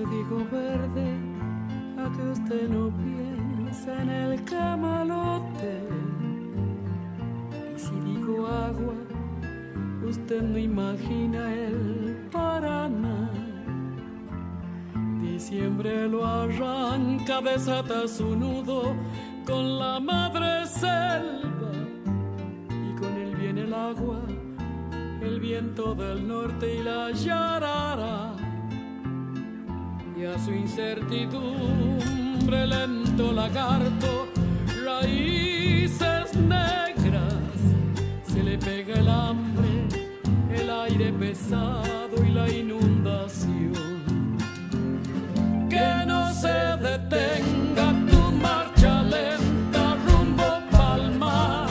digo verde, a que usted no piensa en el camalote. Y si digo agua, usted no imagina el Paraná. Diciembre lo arranca, desata su nudo con la madre selva, y con él viene el agua, el viento del norte y la yarara. Y a su incertidumbre lento lagarto, raíces negras, se le pega el hambre, el aire pesado y la inundación. Que no se detenga tu marcha lenta rumbo pa'l mar,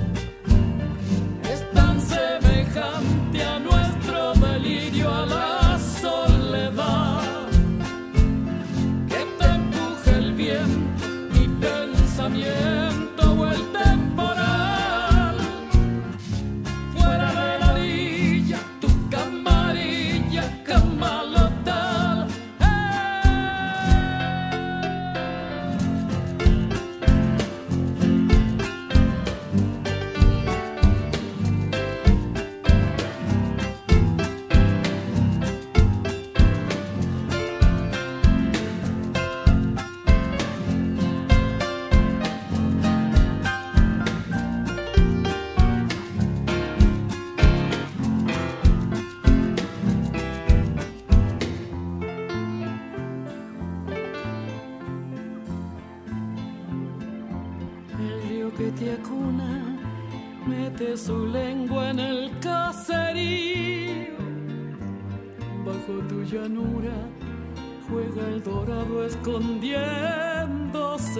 es tan semejante a nuestro delirio, a la soledad, que te empuje el viento, mi pensamiento o el temporal, fuera de la orilla, tu camarilla, camalotal. Que te acuna, mete su lengua en el caserío. Bajo tu llanura juega el dorado escondiéndose.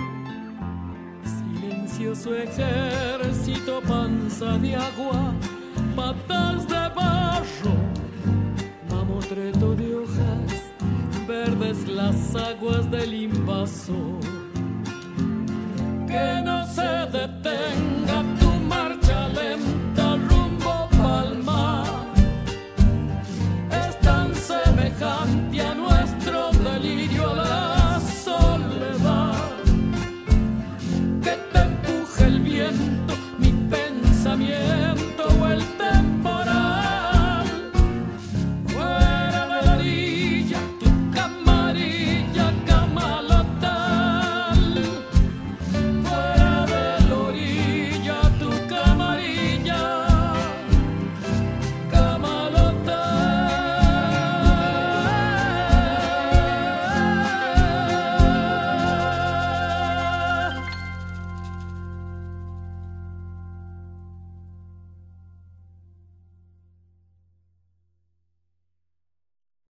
Silencioso ejército, panza de agua, patas de barro, mamotreto de hojas, verdes las aguas del invasor. Que no se detenga